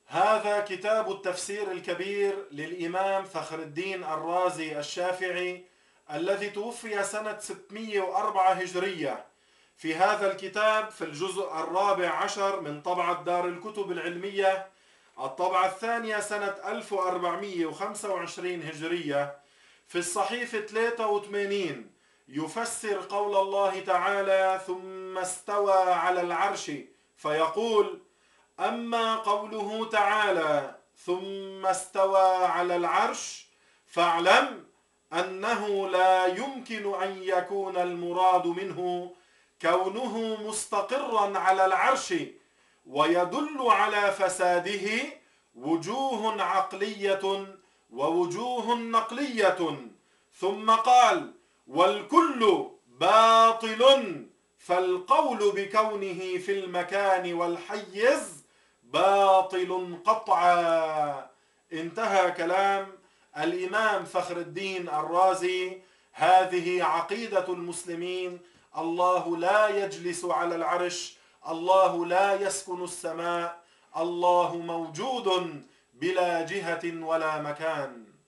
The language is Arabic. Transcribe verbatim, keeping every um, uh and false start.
هذا كتاب التفسير الكبير للإمام فخر الدين الرازي الشافعي الذي توفي سنة ستمئة وأربعة هجرية. في هذا الكتاب في الجزء الرابع عشر من طبعة دار الكتب العلمية، الطبعة الثانية سنة ألف وأربعمئة وخمسة وعشرين هجرية، في الصحيفة ثلاثة وثمانين يفسر قول الله تعالى: ثم استوى على العرش، فيقول: أما قوله تعالى ثم استوى على العرش فاعلم أنه لا يمكن أن يكون المراد منه كونه مستقرا على العرش، ويدل على فساده وجوه عقلية ووجوه نقلية. ثم قال: والكل باطل، فالقول بكونه في المكان والحيز باطل قطعا. انتهى كلام الإمام فخر الدين الرازي. هذه عقيدة المسلمين: الله لا يجلس على العرش، الله لا يسكن السماء، الله موجود بلا جهة ولا مكان.